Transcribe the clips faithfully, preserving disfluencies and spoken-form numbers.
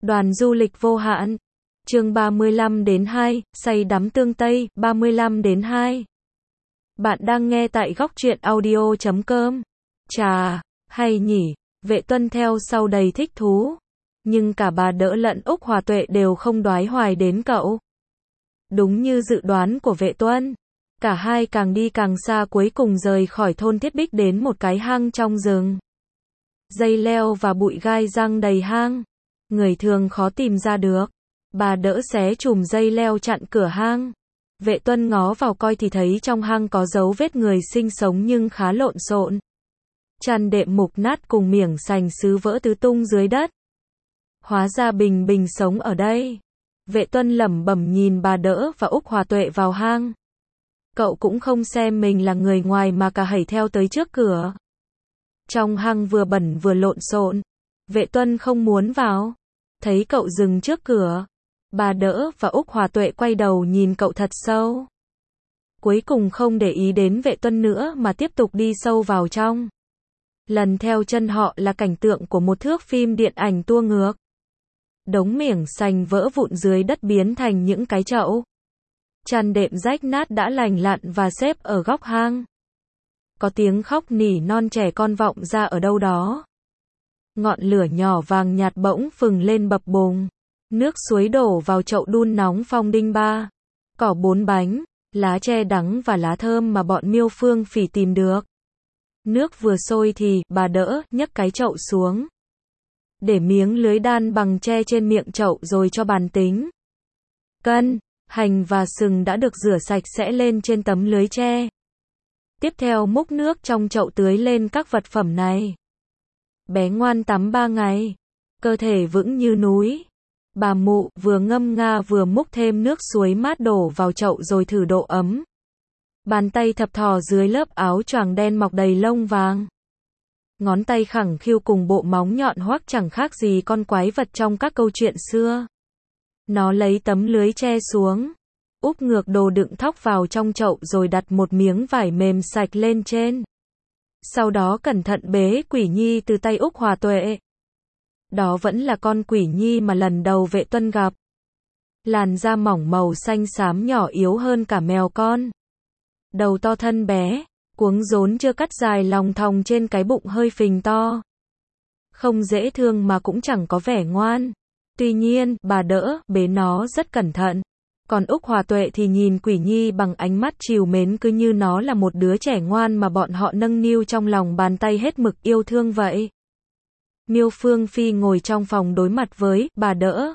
Đoàn du lịch vô hạn. Chương ba mươi lăm đến hai, say đắm tương Tây, ba mươi lăm đến hai. Bạn đang nghe tại góc truyện audio chấm com. Chà, hay nhỉ, Vệ Tuân theo sau đầy thích thú. Nhưng cả bà Đỡ lẫn Úc Hòa Tuệ đều không đoái hoài đến cậu. Đúng như dự đoán của Vệ Tuân, cả hai càng đi càng xa, cuối cùng rời khỏi thôn Thiết Bích đến một cái hang trong rừng. Dây leo và bụi gai răng đầy hang, người thường khó tìm ra được. Bà Đỡ xé chùm dây leo chặn cửa hang. Vệ Tuân ngó vào coi thì thấy trong hang có dấu vết người sinh sống nhưng khá lộn xộn. Chăn đệm mục nát cùng miếng sành sứ vỡ tứ tung dưới đất. Hóa ra Bình Bình sống ở đây. Vệ Tuân lẩm bẩm nhìn bà Đỡ và Úc Hòa Tuệ vào hang. Cậu cũng không xem mình là người ngoài mà cả hẩy theo tới trước cửa. Trong hang vừa bẩn vừa lộn xộn. Vệ Tuân không muốn vào. Thấy cậu dừng trước cửa, bà Đỡ và Úc Hòa Tuệ quay đầu nhìn cậu thật sâu. Cuối cùng không để ý đến Vệ Tuân nữa mà tiếp tục đi sâu vào trong. Lần theo chân họ là cảnh tượng của một thước phim điện ảnh tua ngược. Đống miếng sành vỡ vụn dưới đất biến thành những cái chậu. Chăn đệm rách nát đã lành lặn và xếp ở góc hang. Có tiếng khóc nỉ non trẻ con vọng ra ở đâu đó. Ngọn lửa nhỏ vàng nhạt bỗng phừng lên bập bùng. Nước suối đổ vào chậu đun nóng phong đinh ba. Cỏ bốn bánh, lá tre đắng và lá thơm mà bọn Miêu Phương Phỉ tìm được. Nước vừa sôi thì bà Đỡ nhấc cái chậu xuống. Để miếng lưới đan bằng tre trên miệng chậu rồi cho bàn tính. Cân, hành và sừng đã được rửa sạch sẽ lên trên tấm lưới tre. Tiếp theo múc nước trong chậu tưới lên các vật phẩm này. Bé ngoan tắm ba ngày, cơ thể vững như núi. Bà Mụ vừa ngâm nga vừa múc thêm nước suối mát đổ vào chậu rồi thử độ ấm. Bàn tay thập thò dưới lớp áo choàng đen mọc đầy lông vàng. Ngón tay khẳng khiu cùng bộ móng nhọn hoắc chẳng khác gì con quái vật trong các câu chuyện xưa. Nó lấy tấm lưới tre xuống, úp ngược đồ đựng thóc vào trong chậu rồi đặt một miếng vải mềm sạch lên trên. Sau đó cẩn thận bế Quỷ Nhi từ tay Úc Hòa Tuệ. Đó vẫn là con Quỷ Nhi mà lần đầu Vệ Tuân gặp. Làn da mỏng màu xanh xám nhỏ yếu hơn cả mèo con. Đầu to thân bé, cuống rốn chưa cắt dài lòng thòng trên cái bụng hơi phình to. Không dễ thương mà cũng chẳng có vẻ ngoan. Tuy nhiên, bà Đỡ bế nó rất cẩn thận. Còn Úc Hòa Tuệ thì nhìn Quỷ Nhi bằng ánh mắt trìu mến cứ như nó là một đứa trẻ ngoan mà bọn họ nâng niu trong lòng bàn tay hết mực yêu thương vậy. Miêu Phương Phi ngồi trong phòng đối mặt với bà Đỡ.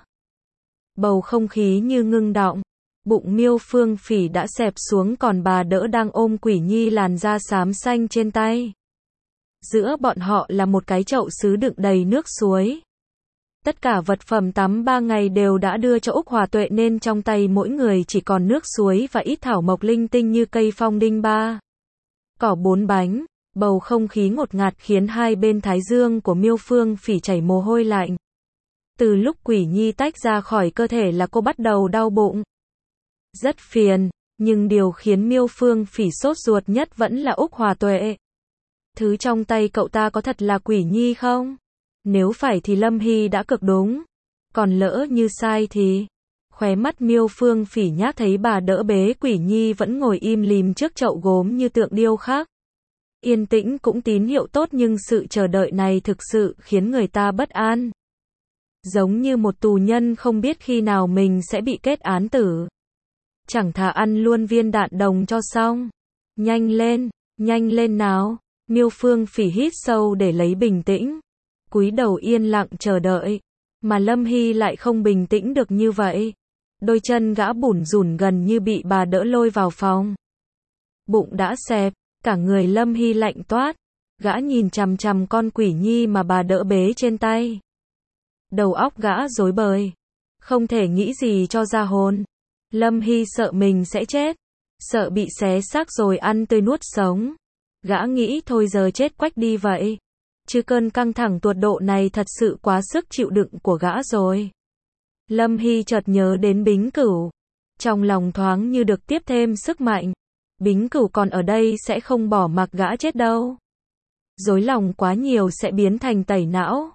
Bầu không khí như ngưng đọng. Bụng Miêu Phương Phỉ đã xẹp xuống còn bà Đỡ đang ôm Quỷ Nhi làn da xám xanh trên tay. Giữa bọn họ là một cái chậu sứ đựng đầy nước suối. Tất cả vật phẩm tắm ba ngày đều đã đưa cho Úc Hòa Tuệ nên trong tay mỗi người chỉ còn nước suối và ít thảo mộc linh tinh như cây phong đinh ba. Cỏ bốn bánh, bầu không khí ngột ngạt khiến hai bên thái dương của Miêu Phương Phỉ chảy mồ hôi lạnh. Từ lúc Quỷ Nhi tách ra khỏi cơ thể là cô bắt đầu đau bụng. Rất phiền, nhưng điều khiến Miêu Phương Phỉ sốt ruột nhất vẫn là Úc Hòa Tuệ. Thứ trong tay cậu ta có thật là Quỷ Nhi không? Nếu phải thì Lâm Hy đã cực đúng. Còn lỡ như sai thì... Khóe mắt Miêu Phương Phỉ nhác thấy bà Đỡ bế Quỷ Nhi vẫn ngồi im lìm trước chậu gốm như tượng điêu khắc. Yên tĩnh cũng tín hiệu tốt nhưng sự chờ đợi này thực sự khiến người ta bất an. Giống như một tù nhân không biết khi nào mình sẽ bị kết án tử. Chẳng thà ăn luôn viên đạn đồng cho xong. Nhanh lên, nhanh lên nào. Miêu Phương Phỉ hít sâu để lấy bình tĩnh. Cúi đầu yên lặng chờ đợi. Mà Lâm Hy lại không bình tĩnh được như vậy. Đôi chân gã bủn rủn gần như bị bà Đỡ lôi vào phòng. Bụng đã xẹp, cả người Lâm Hy lạnh toát. Gã nhìn chằm chằm con Quỷ Nhi mà bà Đỡ bế trên tay. Đầu óc gã rối bời. Không thể nghĩ gì cho ra hồn. Lâm Hy sợ mình sẽ chết. Sợ bị xé xác rồi ăn tươi nuốt sống. Gã nghĩ thôi giờ chết quách đi vậy. Chứ cơn căng thẳng tột độ này thật sự quá sức chịu đựng của gã rồi. Lâm Hy chợt nhớ đến Bính Cửu. Trong lòng thoáng như được tiếp thêm sức mạnh. Bính Cửu còn ở đây sẽ không bỏ mặc gã chết đâu. Rối lòng quá nhiều sẽ biến thành tẩy não.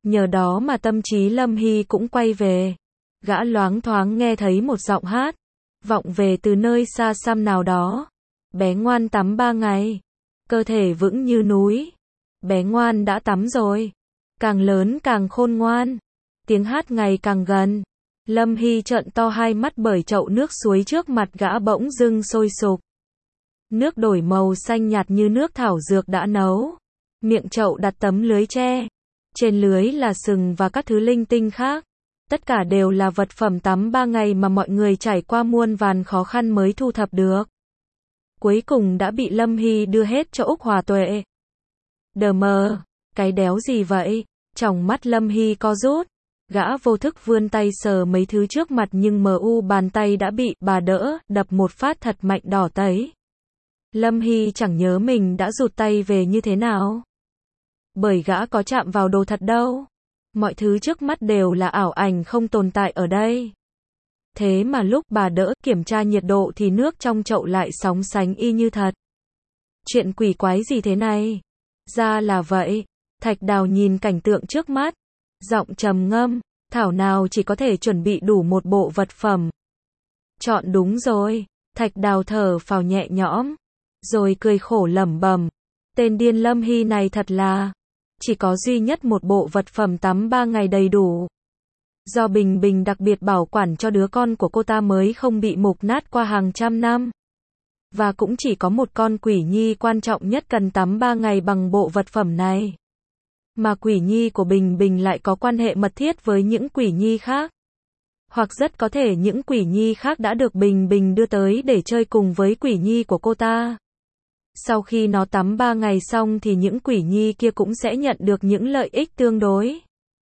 Nhờ đó mà tâm trí Lâm Hy cũng quay về. Gã loáng thoáng nghe thấy một giọng hát, vọng về từ nơi xa xăm nào đó. Bé ngoan tắm ba ngày, cơ thể vững như núi. Bé ngoan đã tắm rồi, càng lớn càng khôn ngoan. Tiếng hát ngày càng gần. Lâm Hy trợn to hai mắt bởi chậu nước suối trước mặt gã bỗng dưng sôi sục. Nước đổi màu xanh nhạt như nước thảo dược đã nấu. Miệng chậu đặt tấm lưới tre. Trên lưới là sừng và các thứ linh tinh khác. Tất cả đều là vật phẩm tắm ba ngày mà mọi người trải qua muôn vàn khó khăn mới thu thập được. Cuối cùng đã bị Lâm Hy đưa hết cho Úc Hòa Tuệ. Đờ mờ, cái đéo gì vậy? Tròng mắt Lâm Hy co rút. Gã vô thức vươn tay sờ mấy thứ trước mặt nhưng mờ u bàn tay đã bị bà đỡ, đập một phát thật mạnh đỏ tấy. Lâm Hy chẳng nhớ mình đã rụt tay về như thế nào. Bởi gã có chạm vào đồ thật đâu. Mọi thứ trước mắt đều là ảo ảnh không tồn tại ở đây. Thế mà lúc bà đỡ kiểm tra nhiệt độ thì nước trong chậu lại sóng sánh y như thật. Chuyện quỷ quái gì thế này? Ra là vậy. Thạch Đào nhìn cảnh tượng trước mắt. Giọng trầm ngâm, thảo nào chỉ có thể chuẩn bị đủ một bộ vật phẩm. Chọn đúng rồi. Thạch Đào thở phào nhẹ nhõm. Rồi cười khổ lẩm bẩm. Tên điên Lâm Hy này thật là. Chỉ có duy nhất một bộ vật phẩm tắm ba ngày đầy đủ. Do Bình Bình đặc biệt bảo quản cho đứa con của cô ta mới không bị mục nát qua hàng trăm năm. Và cũng chỉ có một con quỷ nhi quan trọng nhất cần tắm ba ngày bằng bộ vật phẩm này. Mà quỷ nhi của Bình Bình lại có quan hệ mật thiết với những quỷ nhi khác. Hoặc rất có thể những quỷ nhi khác đã được Bình Bình đưa tới để chơi cùng với quỷ nhi của cô ta. Sau khi nó tắm ba ngày xong thì những quỷ nhi kia cũng sẽ nhận được những lợi ích tương đối.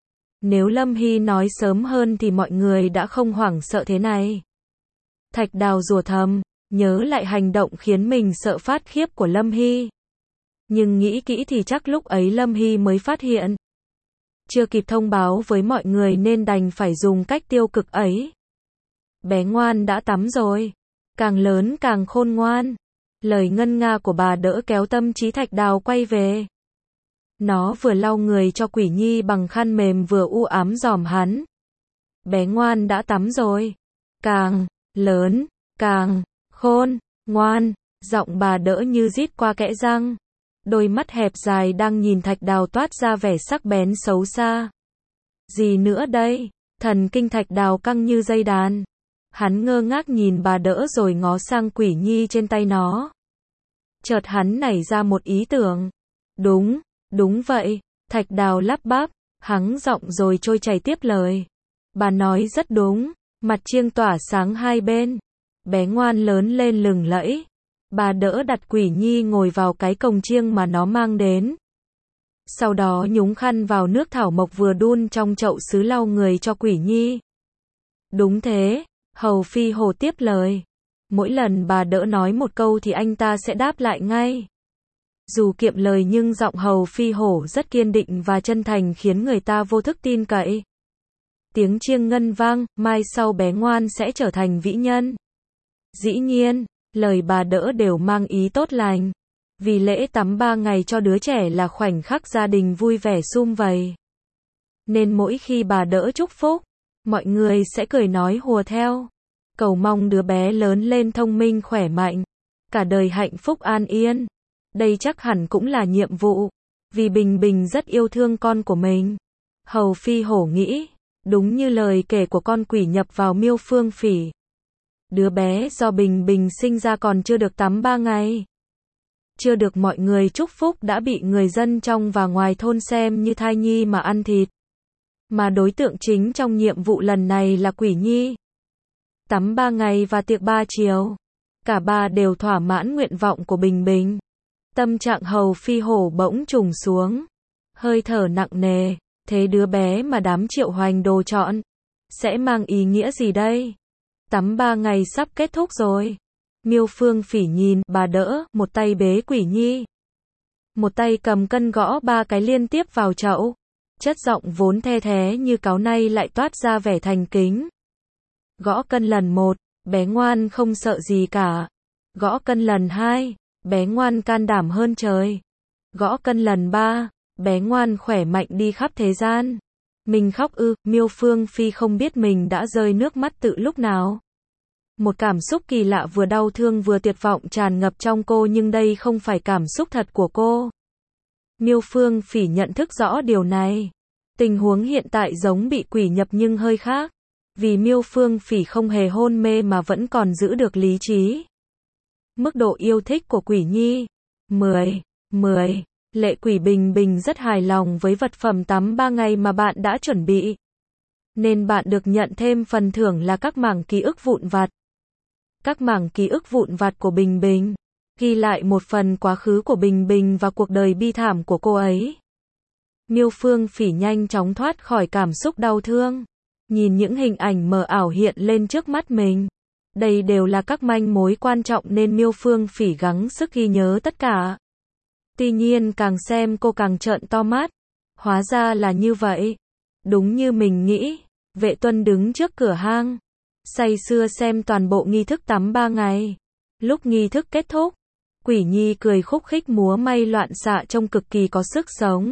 Nếu Lâm Hy nói sớm hơn thì mọi người đã không hoảng sợ thế này. Thạch Đào rủa thầm, nhớ lại hành động khiến mình sợ phát khiếp của Lâm Hy. Nhưng nghĩ kỹ thì chắc lúc ấy Lâm Hy mới phát hiện. Chưa kịp thông báo với mọi người nên đành phải dùng cách tiêu cực ấy. Bé ngoan đã tắm rồi. Càng lớn càng khôn ngoan. Lời ngân nga của bà đỡ kéo tâm trí Thạch Đào quay về. Nó vừa lau người cho quỷ nhi bằng khăn mềm vừa u ám dòm hắn. Bé ngoan đã tắm rồi. Càng lớn, càng khôn ngoan. Giọng bà đỡ như rít qua kẽ răng. Đôi mắt hẹp dài đang nhìn Thạch Đào toát ra vẻ sắc bén xấu xa. Gì nữa đây? Thần kinh Thạch Đào căng như dây đàn. Hắn ngơ ngác nhìn bà đỡ rồi ngó sang quỷ nhi trên tay nó. Chợt hắn nảy ra một ý tưởng. Đúng, đúng vậy. Thạch Đào lắp bắp, hắng giọng rồi trôi chảy tiếp lời. Bà nói rất đúng. Mặt chiêng tỏa sáng hai bên. Bé ngoan lớn lên lừng lẫy. Bà đỡ đặt quỷ nhi ngồi vào cái cồng chiêng mà nó mang đến. Sau đó nhúng khăn vào nước thảo mộc vừa đun trong chậu sứ lau người cho quỷ nhi. Đúng thế, Hầu Phi Hổ tiếp lời. Mỗi lần bà đỡ nói một câu thì anh ta sẽ đáp lại ngay. Dù kiệm lời nhưng giọng Hầu Phi Hổ rất kiên định và chân thành khiến người ta vô thức tin cậy. Tiếng chiêng ngân vang, mai sau bé ngoan sẽ trở thành vĩ nhân. Dĩ nhiên, lời bà đỡ đều mang ý tốt lành. Vì lễ tắm ba ngày cho đứa trẻ là khoảnh khắc gia đình vui vẻ sum vầy. Nên mỗi khi bà đỡ chúc phúc, mọi người sẽ cười nói hùa theo. Cầu mong đứa bé lớn lên thông minh khỏe mạnh. Cả đời hạnh phúc an yên. Đây chắc hẳn cũng là nhiệm vụ. Vì Bình Bình rất yêu thương con của mình. Hầu Phi Hổ nghĩ. Đúng như lời kể của con quỷ nhập vào miêu phương phỉ. Đứa bé do Bình Bình sinh ra còn chưa được tắm ba ngày. Chưa được mọi người chúc phúc đã bị người dân trong và ngoài thôn xem như thai nhi mà ăn thịt. Mà đối tượng chính trong nhiệm vụ lần này là quỷ nhi. Tắm ba ngày và tiệc ba chiều. Cả ba đều thỏa mãn nguyện vọng của Bình Bình. Tâm trạng Hầu Phi Hổ bỗng trùng xuống. Hơi thở nặng nề. Thế đứa bé mà đám Triệu Hoành đồ chọn sẽ mang ý nghĩa gì đây? Tắm ba ngày sắp kết thúc rồi. Miêu Phương Phỉ nhìn bà đỡ, một tay bế quỷ nhi. Một tay cầm cân gõ ba cái liên tiếp vào chậu. Chất giọng vốn the thé như cáo nay lại toát ra vẻ thành kính. Gõ cân lần một, bé ngoan không sợ gì cả. Gõ cân lần hai, bé ngoan can đảm hơn trời. Gõ cân lần ba, bé ngoan khỏe mạnh đi khắp thế gian. Mình khóc ư? Miêu Phương Phi không biết mình đã rơi nước mắt từ lúc nào. Một cảm xúc kỳ lạ vừa đau thương vừa tuyệt vọng tràn ngập trong cô, nhưng đây không phải cảm xúc thật của cô. Miêu Phương Phỉ nhận thức rõ điều này. Tình huống hiện tại giống bị quỷ nhập nhưng hơi khác. Vì Miêu Phương Phỉ không hề hôn mê mà vẫn còn giữ được lý trí. Mức độ yêu thích của Quỷ Nhi. mười. mười. Lệ Quỷ Bình Bình rất hài lòng với vật phẩm tắm ba ngày mà bạn đã chuẩn bị. Nên bạn được nhận thêm phần thưởng là các mảng ký ức vụn vặt. Các mảng ký ức vụn vặt của Bình Bình ghi lại một phần quá khứ của Bình Bình và cuộc đời bi thảm của cô ấy. Miêu Phương Phỉ nhanh chóng thoát khỏi cảm xúc đau thương. Nhìn những hình ảnh mờ ảo hiện lên trước mắt mình. Đây đều là các manh mối quan trọng nên Miêu Phương Phỉ gắng sức ghi nhớ tất cả. Tuy nhiên càng xem cô càng trợn to mắt. Hóa ra là như vậy. Đúng như mình nghĩ. Vệ Tuân đứng trước cửa hang, say sưa xem toàn bộ nghi thức tắm ba ngày. Lúc nghi thức kết thúc, Quỷ Nhi cười khúc khích múa may loạn xạ trông cực kỳ có sức sống.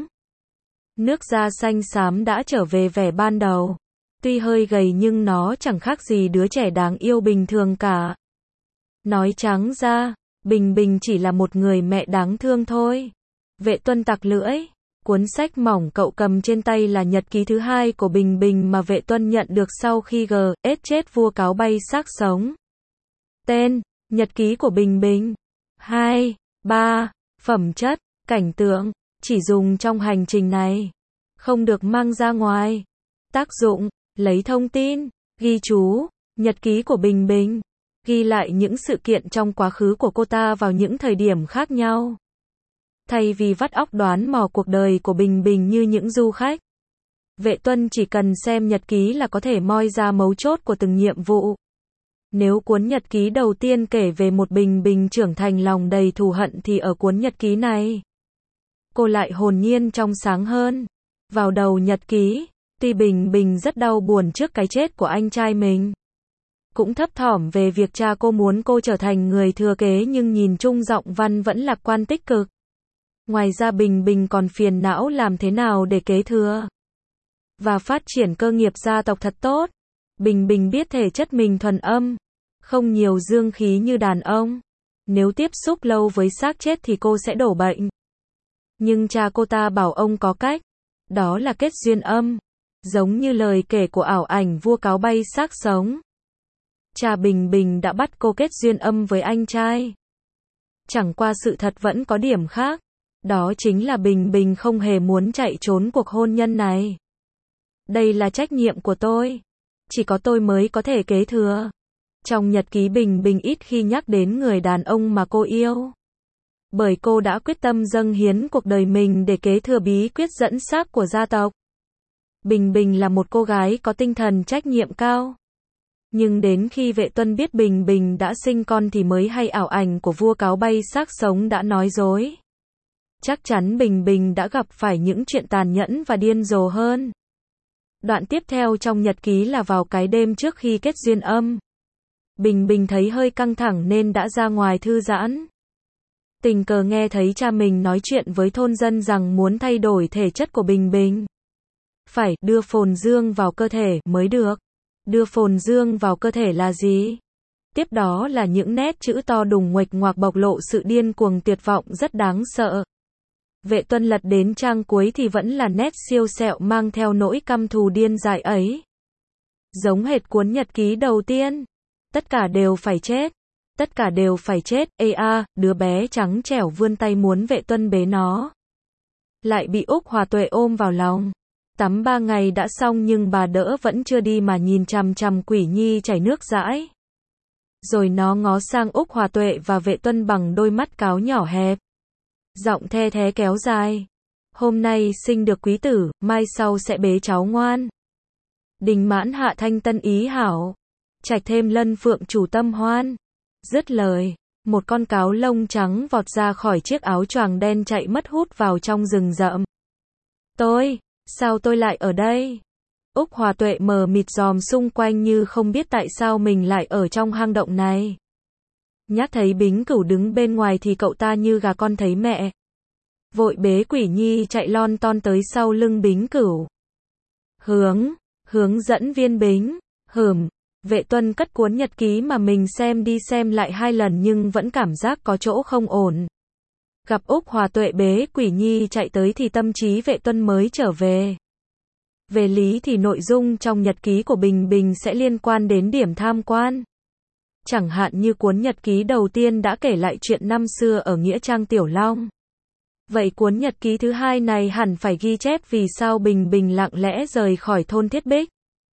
Nước da xanh xám đã trở về vẻ ban đầu. Tuy hơi gầy nhưng nó chẳng khác gì đứa trẻ đáng yêu bình thường cả. Nói trắng ra, Bình Bình chỉ là một người mẹ đáng thương thôi. Vệ Tuân tặc lưỡi. Cuốn sách mỏng cậu cầm trên tay là nhật ký thứ hai của Bình Bình mà Vệ Tuân nhận được sau khi G S chết vua cáo bay xác sống. Tên, nhật ký của Bình Bình. hai, ba. Phẩm chất, cảnh tượng, chỉ dùng trong hành trình này. Không được mang ra ngoài. Tác dụng, lấy thông tin, ghi chú, nhật ký của Bình Bình. Ghi lại những sự kiện trong quá khứ của cô ta vào những thời điểm khác nhau. Thay vì vắt óc đoán mò cuộc đời của Bình Bình như những du khách, Vệ Tuân chỉ cần xem nhật ký là có thể moi ra mấu chốt của từng nhiệm vụ. Nếu cuốn nhật ký đầu tiên kể về một Bình Bình trưởng thành lòng đầy thù hận thì ở cuốn nhật ký này, cô lại hồn nhiên trong sáng hơn. Vào đầu nhật ký, tuy Bình Bình rất đau buồn trước cái chết của anh trai mình, cũng thấp thỏm về việc cha cô muốn cô trở thành người thừa kế, nhưng nhìn chung giọng văn vẫn lạc quan tích cực. Ngoài ra Bình Bình còn phiền não làm thế nào để kế thừa và phát triển cơ nghiệp gia tộc thật tốt. Bình Bình biết thể chất mình thuần âm, không nhiều dương khí như đàn ông. Nếu tiếp xúc lâu với xác chết thì cô sẽ đổ bệnh. Nhưng cha cô ta bảo ông có cách, đó là kết duyên âm. Giống như lời kể của ảo ảnh vua cáo bay xác sống. Cha Bình Bình đã bắt cô kết duyên âm với anh trai. Chẳng qua sự thật vẫn có điểm khác. Đó chính là Bình Bình không hề muốn chạy trốn cuộc hôn nhân này. Đây là trách nhiệm của tôi. Chỉ có tôi mới có thể kế thừa. Trong nhật ký Bình Bình ít khi nhắc đến người đàn ông mà cô yêu. Bởi cô đã quyết tâm dâng hiến cuộc đời mình để kế thừa bí quyết dẫn xác của gia tộc. Bình Bình là một cô gái có tinh thần trách nhiệm cao. Nhưng đến khi Vệ Tuân biết Bình Bình đã sinh con thì mới hay ảo ảnh của vua cáo bay xác sống đã nói dối. Chắc chắn Bình Bình đã gặp phải những chuyện tàn nhẫn và điên rồ hơn. Đoạn tiếp theo trong nhật ký là vào cái đêm trước khi kết duyên âm. Bình Bình thấy hơi căng thẳng nên đã ra ngoài thư giãn. Tình cờ nghe thấy cha mình nói chuyện với thôn dân rằng muốn thay đổi thể chất của Bình Bình. Phải đưa phồn dương vào cơ thể mới được. Đưa phồn dương vào cơ thể là gì? Tiếp đó là những nét chữ to đùng nguệch ngoạc bộc lộ sự điên cuồng tuyệt vọng rất đáng sợ. Vệ Tuân lật đến trang cuối thì vẫn là nét siêu sẹo mang theo nỗi căm thù điên dại ấy. Giống hệt cuốn nhật ký đầu tiên. Tất cả đều phải chết. Tất cả đều phải chết. Ê a, đứa bé trắng trẻo vươn tay muốn Vệ Tuân bế nó. Lại bị Úc Hòa Tuệ ôm vào lòng. Tắm ba ngày đã xong nhưng bà đỡ vẫn chưa đi mà nhìn chằm chằm Quỷ Nhi chảy nước dãi. Rồi nó ngó sang Úc Hòa Tuệ và Vệ Tuân bằng đôi mắt cáo nhỏ hẹp. Giọng the thé kéo dài. Hôm nay sinh được quý tử, mai sau sẽ bế cháu ngoan. Đình mãn hạ thanh tân ý hảo. Trạch thêm lân phượng chủ tâm hoan. Dứt lời, một con cáo lông trắng vọt ra khỏi chiếc áo choàng đen chạy mất hút vào trong rừng rậm. Tôi, sao tôi lại ở đây? Úc Hòa Tuệ mờ mịt dòm xung quanh như không biết tại sao mình lại ở trong hang động này. Nhắc thấy Bính Cửu đứng bên ngoài thì cậu ta như gà con thấy mẹ. Vội bế Quỷ Nhi chạy lon ton tới sau lưng Bính Cửu. Hướng, hướng dẫn viên Bính, hừm, Vệ Tuân cất cuốn nhật ký mà mình xem đi xem lại hai lần nhưng vẫn cảm giác có chỗ không ổn. Gặp Úc Hòa Tuệ bế Quỷ Nhi chạy tới thì tâm trí Vệ Tuân mới trở về. Về lý thì nội dung trong nhật ký của Bình Bình sẽ liên quan đến điểm tham quan. Chẳng hạn như cuốn nhật ký đầu tiên đã kể lại chuyện năm xưa ở Nghĩa Trang Tiểu Long. Vậy cuốn nhật ký thứ hai này hẳn phải ghi chép vì sao Bình Bình lặng lẽ rời khỏi thôn Thiết Bích.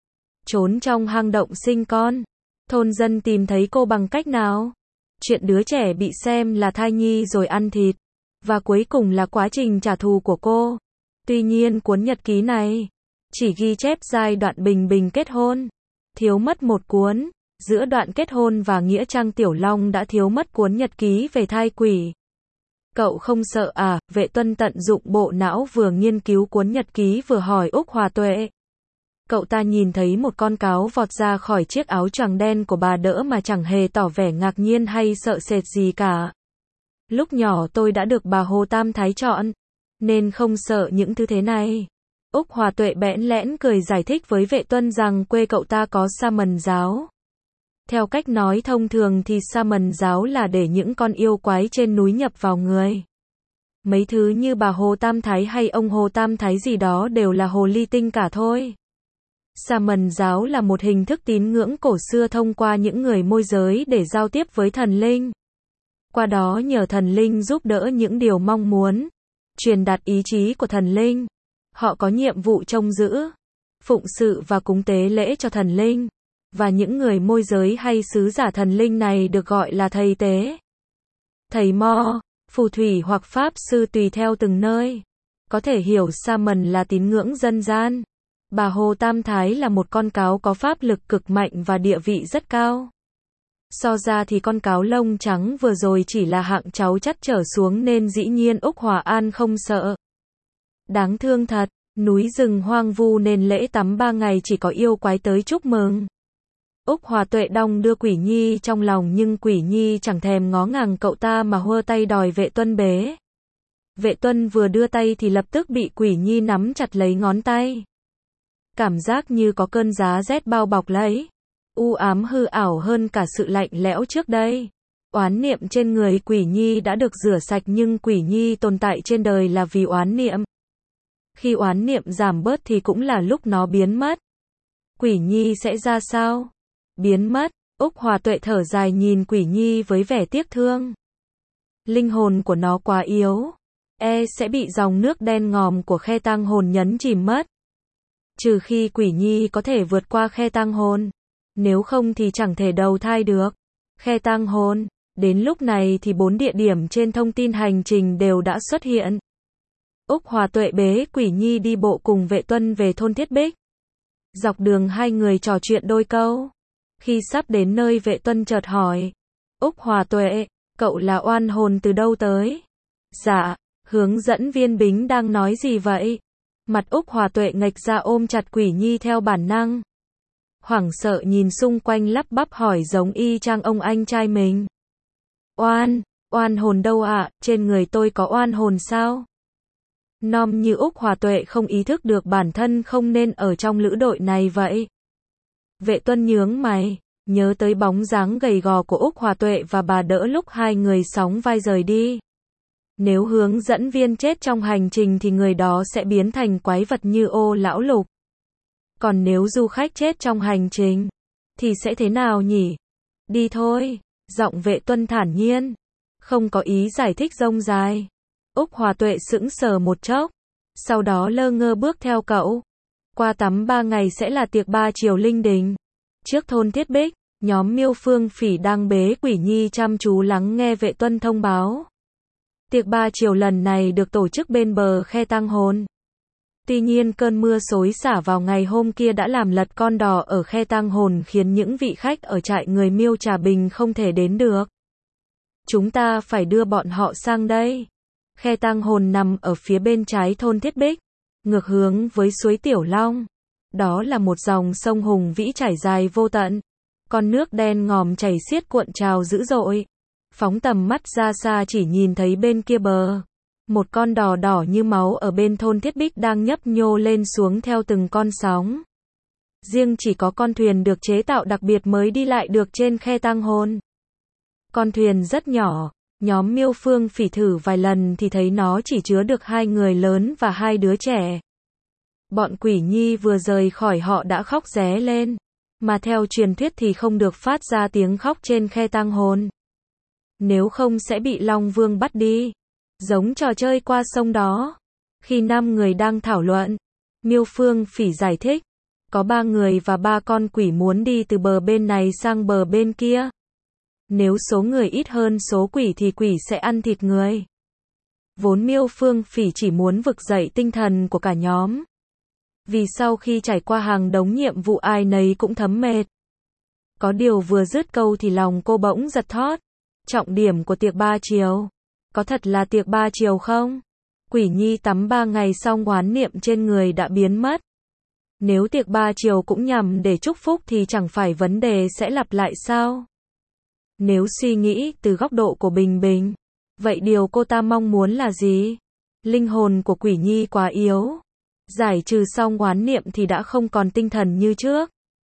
Trốn trong hang động sinh con. Thôn dân tìm thấy cô bằng cách nào? Chuyện đứa trẻ bị xem là thai nhi rồi ăn thịt. Và cuối cùng là quá trình trả thù của cô. Tuy nhiên cuốn nhật ký này chỉ ghi chép giai đoạn Bình Bình kết hôn. Thiếu mất một cuốn. Giữa đoạn kết hôn và Nghĩa Trang Tiểu Long đã thiếu mất cuốn nhật ký về thai quỷ. Cậu không sợ à? Vệ Tuân tận dụng bộ não vừa nghiên cứu cuốn nhật ký vừa hỏi Úc Hòa Tuệ. Cậu ta nhìn thấy một con cáo vọt ra khỏi chiếc áo choàng đen của bà đỡ mà chẳng hề tỏ vẻ ngạc nhiên hay sợ sệt gì cả. Lúc nhỏ tôi đã được bà Hồ Tam Thái chọn, nên không sợ những thứ thế này. Úc Hòa Tuệ bẽn lẽn cười giải thích với Vệ Tuân rằng quê cậu ta có sa mần giáo. Theo cách nói thông thường thì sa mần giáo là để những con yêu quái trên núi nhập vào người. Mấy thứ như bà Hồ Tam Thái hay ông Hồ Tam Thái gì đó đều là hồ ly tinh cả thôi. Sa mần giáo là một hình thức tín ngưỡng cổ xưa thông qua những người môi giới để giao tiếp với thần linh. Qua đó nhờ thần linh giúp đỡ những điều mong muốn, truyền đạt ý chí của thần linh. Họ có nhiệm vụ trông giữ, phụng sự và cúng tế lễ cho thần linh. Và những người môi giới hay sứ giả thần linh này được gọi là thầy tế, thầy mo, phù thủy hoặc pháp sư tùy theo từng nơi. Có thể hiểu sa mần là tín ngưỡng dân gian. Bà Hồ Tam Thái là một con cáo có pháp lực cực mạnh và địa vị rất cao. So ra thì con cáo lông trắng vừa rồi chỉ là hạng cháu chắt trở xuống nên dĩ nhiên Úc Hòa An không sợ. Đáng thương thật, núi rừng hoang vu nên lễ tắm ba ngày chỉ có yêu quái tới chúc mừng. Úc Hòa Tuệ đong đưa Quỷ Nhi trong lòng nhưng Quỷ Nhi chẳng thèm ngó ngàng cậu ta mà hơ tay đòi Vệ Tuân bế. Vệ Tuân vừa đưa tay thì lập tức bị Quỷ Nhi nắm chặt lấy ngón tay. Cảm giác như có cơn giá rét bao bọc lấy. U ám hư ảo hơn cả sự lạnh lẽo trước đây. Oán niệm trên người Quỷ Nhi đã được rửa sạch nhưng Quỷ Nhi tồn tại trên đời là vì oán niệm. Khi oán niệm giảm bớt thì cũng là lúc nó biến mất. Quỷ Nhi sẽ ra sao? Biến mất. Úc Hòa Tuệ thở dài nhìn Quỷ Nhi với vẻ tiếc thương. Linh hồn của nó quá yếu. E sẽ bị dòng nước đen ngòm của khe tang hồn nhấn chìm mất. Trừ khi Quỷ Nhi có thể vượt qua khe tang hồn. Nếu không thì chẳng thể đầu thai được. Khe tang hồn. Đến lúc này thì bốn địa điểm trên thông tin hành trình đều đã xuất hiện. Úc Hòa Tuệ bế Quỷ Nhi đi bộ cùng Vệ Tuân về thôn Thiết Bích. Dọc đường hai người trò chuyện đôi câu. Khi sắp đến nơi Vệ Tuân chợt hỏi. Úc Hòa Tuệ, cậu là oan hồn từ đâu tới? Dạ, hướng dẫn viên Bính đang nói gì vậy? Mặt Úc Hòa Tuệ nghệch ra ôm chặt Quỷ Nhi theo bản năng. Hoảng sợ nhìn xung quanh lắp bắp hỏi giống y chang ông anh trai mình. Oan, oan hồn đâu ạ, à? Trên người tôi có oan hồn sao? Nom như Úc Hòa Tuệ không ý thức được bản thân không nên ở trong lữ đội này vậy. Vệ Tuân nhướng mày, nhớ tới bóng dáng gầy gò của Úc Hòa Tuệ và bà đỡ lúc hai người sóng vai rời đi. Nếu hướng dẫn viên chết trong hành trình thì người đó sẽ biến thành quái vật như Ô Lão Lục. Còn nếu du khách chết trong hành trình, thì sẽ thế nào nhỉ? Đi thôi, giọng Vệ Tuân thản nhiên, không có ý giải thích rông dài. Úc Hòa Tuệ sững sờ một chốc, sau đó lơ ngơ bước theo cậu. Qua tắm ba ngày sẽ là tiệc ba chiều linh đình. Trước thôn Thiết Bích, nhóm Miêu Phương Phỉ đang bế Quỷ Nhi chăm chú lắng nghe Vệ Tuân thông báo. Tiệc ba chiều lần này được tổ chức bên bờ khe tang hồn. Tuy nhiên cơn mưa xối xả vào ngày hôm kia đã làm lật con đò ở khe tang hồn khiến những vị khách ở trại người Miêu Trà Bình không thể đến được. Chúng ta phải đưa bọn họ sang đây. Khe tang hồn nằm ở phía bên trái thôn Thiết Bích, ngược hướng với suối Tiểu Long. Đó là một dòng sông hùng vĩ trải dài vô tận. Con nước đen ngòm chảy xiết cuộn trào dữ dội. Phóng tầm mắt ra xa chỉ nhìn thấy bên kia bờ. Một con đỏ đỏ như máu ở bên thôn Thiết Bích đang nhấp nhô lên xuống theo từng con sóng. Riêng chỉ có con thuyền được chế tạo đặc biệt mới đi lại được trên khe tang hồn. Con thuyền rất nhỏ, nhóm Miêu Phương Phỉ thử vài lần thì thấy nó chỉ chứa được hai người lớn và hai đứa trẻ. Bọn Quỷ Nhi vừa rời khỏi họ đã khóc ré lên, mà theo truyền thuyết thì không được phát ra tiếng khóc trên khe tang hồn. Nếu không sẽ bị Long Vương bắt đi, giống trò chơi qua sông đó. Khi năm người đang thảo luận, Miêu Phương Phỉ giải thích, có ba người và ba con quỷ muốn đi từ bờ bên này sang bờ bên kia. Nếu số người ít hơn số quỷ thì quỷ sẽ ăn thịt người. Vốn Miêu Phương Phỉ chỉ muốn vực dậy tinh thần của cả nhóm. Vì sau khi trải qua hàng đống nhiệm vụ ai nấy cũng thấm mệt. Có điều vừa dứt câu thì lòng cô bỗng giật thót. Trọng điểm của tiệc ba chiều. Có thật là tiệc ba chiều không? Quỷ Nhi tắm ba ngày xong oán niệm trên người đã biến mất. Nếu tiệc ba chiều cũng nhằm để chúc phúc thì chẳng phải vấn đề sẽ lặp lại sao? Nếu suy nghĩ từ góc độ của Bình Bình, vậy điều cô ta mong muốn là gì? Linh hồn của Quỷ Nhi quá yếu. Giải trừ xong oán niệm thì đã không còn tinh thần như trước.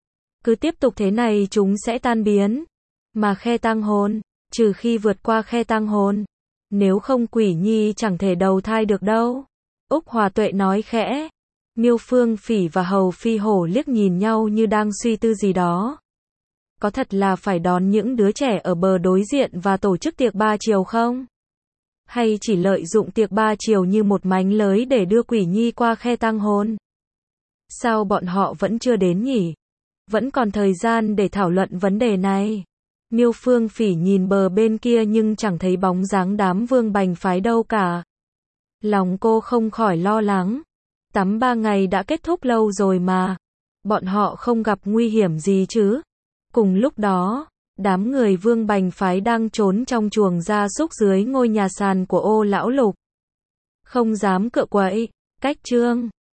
Cứ tiếp tục thế này chúng sẽ tan biến. Mà khe tang hồn, trừ khi vượt qua khe tang hồn. Nếu không Quỷ Nhi chẳng thể đầu thai được đâu. Úc Hòa Tuệ nói khẽ. Miêu Phương Phỉ và Hầu Phi Hổ liếc nhìn nhau như đang suy tư gì đó. Có thật là phải đón những đứa trẻ ở bờ đối diện và tổ chức tiệc ba chiều không? Hay chỉ lợi dụng tiệc ba chiều như một mánh lới để đưa Quỷ Nhi qua khe tang hồn? Sao bọn họ vẫn chưa đến nhỉ? Vẫn còn thời gian để thảo luận vấn đề này. Miêu Phương Phỉ nhìn bờ bên kia nhưng chẳng thấy bóng dáng đám Vương Bành phái đâu cả. Lòng cô không khỏi lo lắng. Tắm ba ngày đã kết thúc lâu rồi mà. Bọn họ không gặp nguy hiểm gì chứ? Cùng lúc đó, đám người Vương Bành phái đang trốn trong chuồng gia súc dưới ngôi nhà sàn của Ô Lão Lục. Không dám cựa quậy, cách trương.